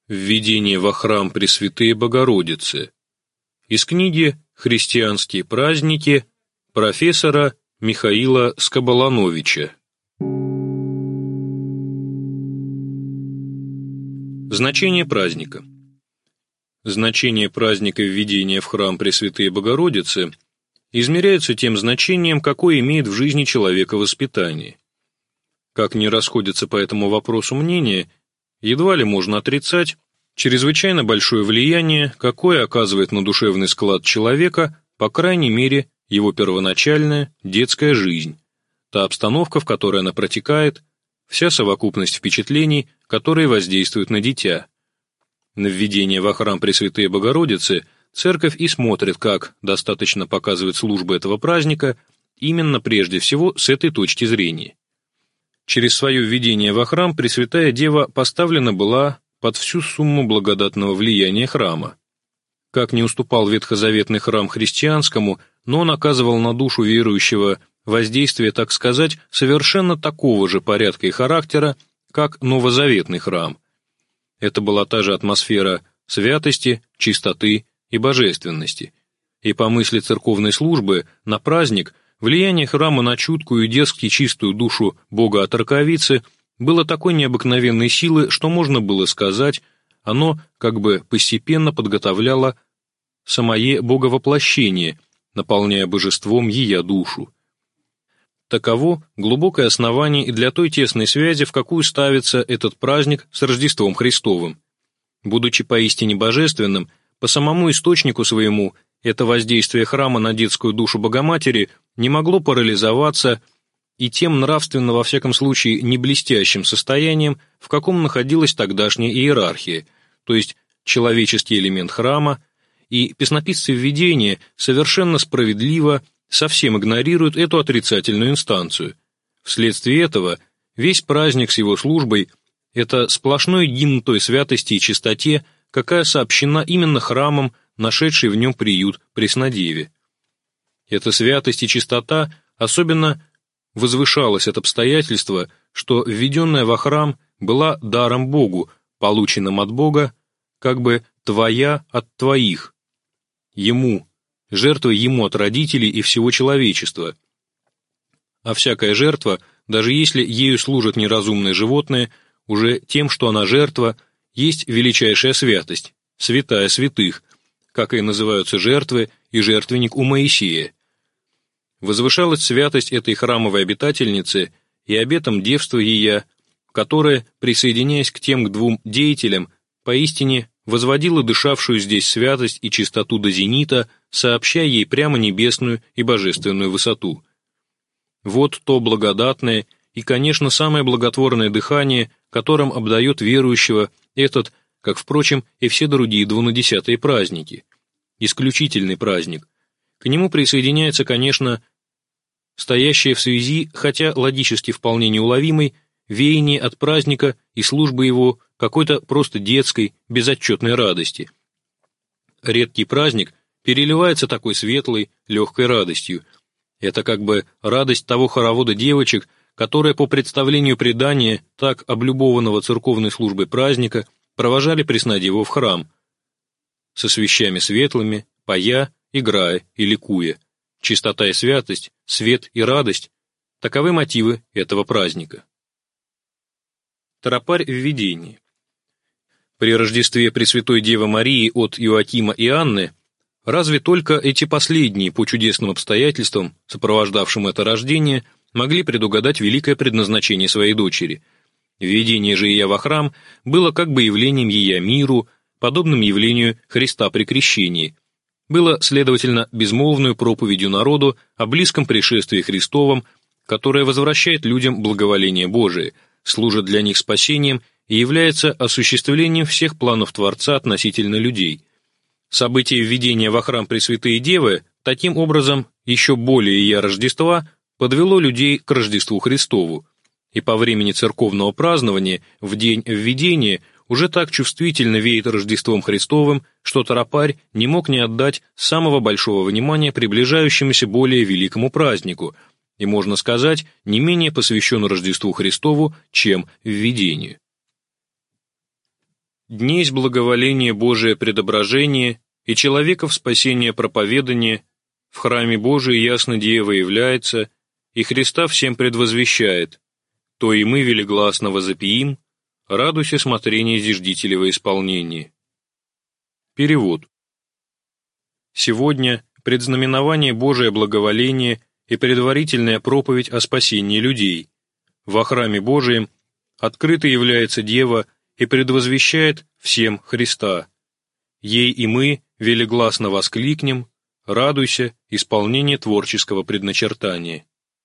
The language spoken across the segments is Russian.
Введение во храм Пресвятые Богородицы. Из книги «Христианские праздники» профессора Михаила Скоболановича. Значение праздника. Значение праздника введения в храм Пресвятые Богородицы измеряется тем значением, какое имеет в жизни человека воспитание. Как не расходятся по этому вопросу мнения, едва ли можно отрицать чрезвычайно большое влияние, какое оказывает на душевный склад человека, по крайней мере, его первоначальная детская жизнь, та обстановка, в которой она протекает, вся совокупность впечатлений, которые воздействуют на дитя. На введение во храм Пресвятые Богородицы Церковь и смотрит, как достаточно показывает служба этого праздника, именно прежде всего с этой точки зрения. Через свое введение во храм Пресвятая Дева поставлена была под всю сумму благодатного влияния храма. Как не уступал ветхозаветный храм христианскому, но он оказывал на душу верующего воздействие, так сказать, совершенно такого же порядка и характера, как новозаветный храм. Это была та же атмосфера святости, чистоты и божественности. И по мысли церковной службы на праздник влияние храма на чуткую и дерзки чистую душу Бога-Отроковицы было такой необыкновенной силы, что можно было сказать, оно как бы постепенно подготовляло самое Боговоплощение, наполняя божеством ея душу. Таково глубокое основание и для той тесной связи, в какую ставится этот праздник с Рождеством Христовым. Будучи поистине божественным, по самому источнику своему, это воздействие храма на детскую душу Богоматери не могло парализоваться и тем нравственно, во всяком случае, не блестящим состоянием, в каком находилась тогдашняя иерархия, то есть человеческий элемент храма, и песнописцы введения совершенно справедливо совсем игнорируют эту отрицательную инстанцию. Вследствие этого весь праздник с его службой – это сплошной гимн той святости и чистоте, какая сообщена именно храмом, нашедшей в нем приют Преснодеве. Эта святость и чистота особенно возвышалась от обстоятельства, что введенная во храм была даром Богу, полученным от Бога, как бы твоя от твоих, ему, жертвой ему от родителей и всего человечества. А всякая жертва, даже если ею служат неразумные животные, уже тем, что она жертва, есть величайшая святость, святая святых, как и называются жертвы и жертвенник у Моисея. Возвышалась святость этой храмовой обитательницы и обетом девства ея, которая, присоединяясь к тем двум деятелям, поистине возводила дышавшую здесь святость и чистоту до зенита, сообщая ей прямо небесную и божественную высоту. Вот то благодатное и, конечно, самое благотворное дыхание, которым обдает верующего этот, как, впрочем, и все другие двунадесятые праздники. Исключительный праздник. К нему присоединяется, конечно, стоящее в связи, хотя логически вполне неуловимой, веяние от праздника и службы его какой-то просто детской, безотчетной радости. Редкий праздник переливается такой светлой, легкой радостью. Это как бы радость того хоровода девочек, которая по представлению предания, так облюбованного церковной службой праздника, провожали Преснодеву в храм, со свещами светлыми, поя, играя и ликуя. Чистота и святость, свет и радость – таковы мотивы этого праздника. Тропарь введения. При Рождестве Пресвятой Девы Марии от Иоакима и Анны разве только эти последние, по чудесным обстоятельствам, сопровождавшим это рождение, могли предугадать великое предназначение своей дочери. Введение же ея во храм было как бы явлением ея миру, подобным явлению Христа при крещении, было, следовательно, безмолвную проповедью народу о близком пришествии Христовом, которое возвращает людям благоволение Божие, служит для них спасением и является осуществлением всех планов Творца относительно людей. Событие введения во храм Пресвятые Девы, таким образом, еще более ея Рождества, подвело людей к Рождеству Христову, и по времени церковного празднования, в день введения, уже так чувствительно веет Рождеством Христовым, что тропарь не мог не отдать самого большого внимания приближающемуся более великому празднику, и, можно сказать, не менее посвящен Рождеству Христову, чем введению. Днесь благоволение Божие предображение и человеков спасение проповедание, в храме Божием ясно Дева является, и Христа всем предвозвещает, то и мы велигласно возопиим, радуйся смотрения зиждителево исполнения. Перевод. Сегодня предзнаменование Божие благоволение и предварительная проповедь о спасении людей. Во храме Божием открыто является Дева и предвозвещает всем Христа. Ей и мы велигласно воскликнем, радуйся, исполнение творческого предначертания.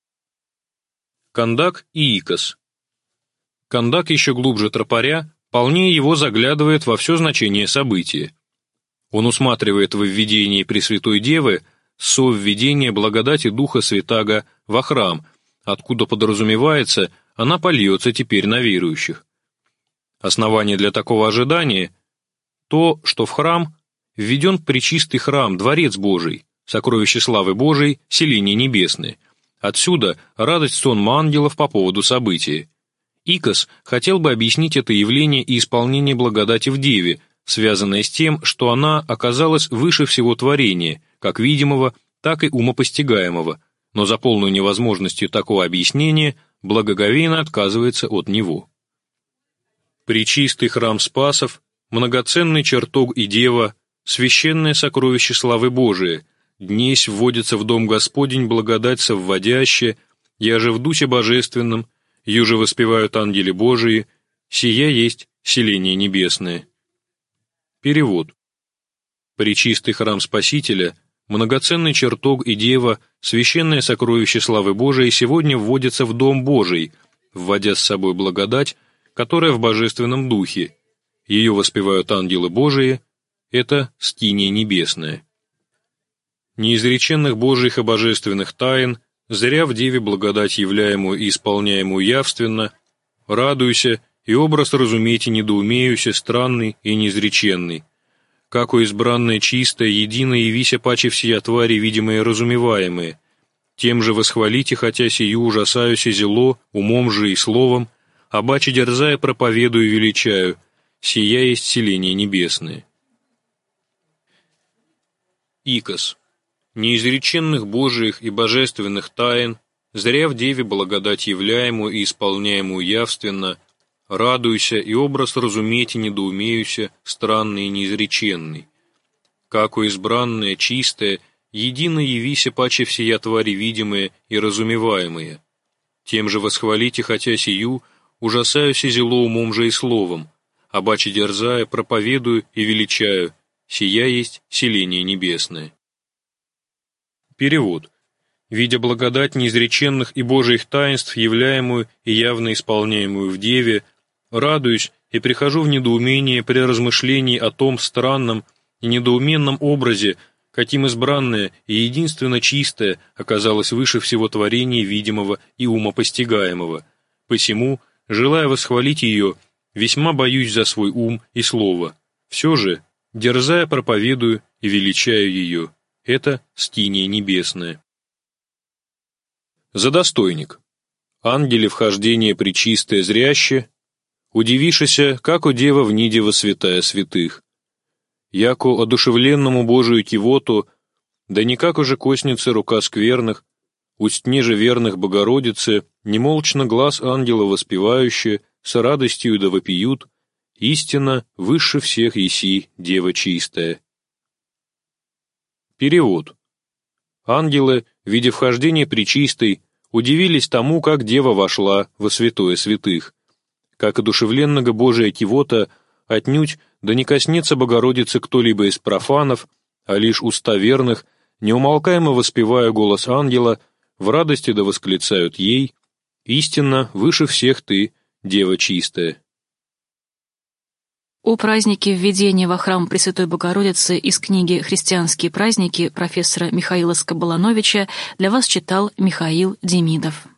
Кандак и Икос. Кандак еще глубже тропаря, полнее его заглядывает во все значение события. Он усматривает во введении Пресвятой Девы совведение благодати Духа Святаго во храм, откуда подразумевается, она польется теперь на верующих. Основание для такого ожидания – то, что в храм введен пречистый храм, дворец Божий, сокровище славы Божией, селение небесное. Отсюда радость сонма ангелов по поводу события. Икос хотел бы объяснить это явление и исполнение благодати в Деве, связанное с тем, что она оказалась выше всего творения, как видимого, так и умопостигаемого, но за полную невозможностью такого объяснения благоговейно отказывается от него. Пречистый храм Спасов, многоценный чертог и Дева, священное сокровище славы Божией, днесь вводится в дом Господень благодать совводящая, я же в Дусе Божественном, юже воспевают ангели Божии, сия есть селение небесное. Перевод. Пречистый храм Спасителя, многоценный чертог и Дева, священное сокровище славы Божией сегодня вводится в дом Божий, вводя с собой благодать, которая в божественном духе. Ее воспевают ангелы Божии, это скиния небесная. Неизреченных Божьих и божественных тайн, зря в Деве благодать являемую и исполняемую явственно, радуйся, и образ разумейте недоумеюся, странный и неизреченный. Како избранное чистое, единое явися паче всея твари, видимые и разумеваемые. Тем же восхвалите, хотя сию ужасаюся зело, умом же и словом, а баче дерзая проповедую и величаю, сия есть селение небесное. Икос. Неизреченных Божиих и божественных тайн, зря в Деве благодать являемую и исполняемую явственно, радуйся, и образ разумейте недоумеюся, странный и неизреченный. Како избранное, чистое, едино явися паче всея твари видимые и разумеваемые. Тем же восхвалите, хотя сию, ужасаюся зело умом же и словом, а баче дерзая, проповедую и величаю, сия есть селение небесное. Перевод. Видя благодать неизреченных и Божиих таинств, являемую и явно исполняемую в Деве, радуюсь и прихожу в недоумение при размышлении о том странном и недоуменном образе, каким избранное и единственно чистое оказалось выше всего творения видимого и умопостигаемого. Посему, желая восхвалить ее, весьма боюсь за свой ум и слово. Все же, дерзая, проповедую и величаю ее. Это скиния небесная. Задостойник. Ангели вхождение пречистое зряще, удивишися, како дева в ниде во святая святых. Яко одушевленному Божию кивоту, да никак уже косницы рука скверных, устне же верных Богородицы, немолчно глаз ангела воспевающие, с радостью да вопиют, истинно выше всех еси дева чистая. Перевод. Ангелы, видя вхождение пречистой, удивились тому, как дева вошла во святое святых. Как одушевленного Божия кивота отнюдь да не коснется Богородицы кто-либо из профанов, а лишь уста верных, неумолкаемо воспевая голос ангела, в радости да восклицают ей, истинно выше всех ты, дева чистая. О празднике введения во храм Пресвятой Богородицы из книги «Христианские праздники» профессора Михаила Скоболановича для вас читал Михаил Демидов.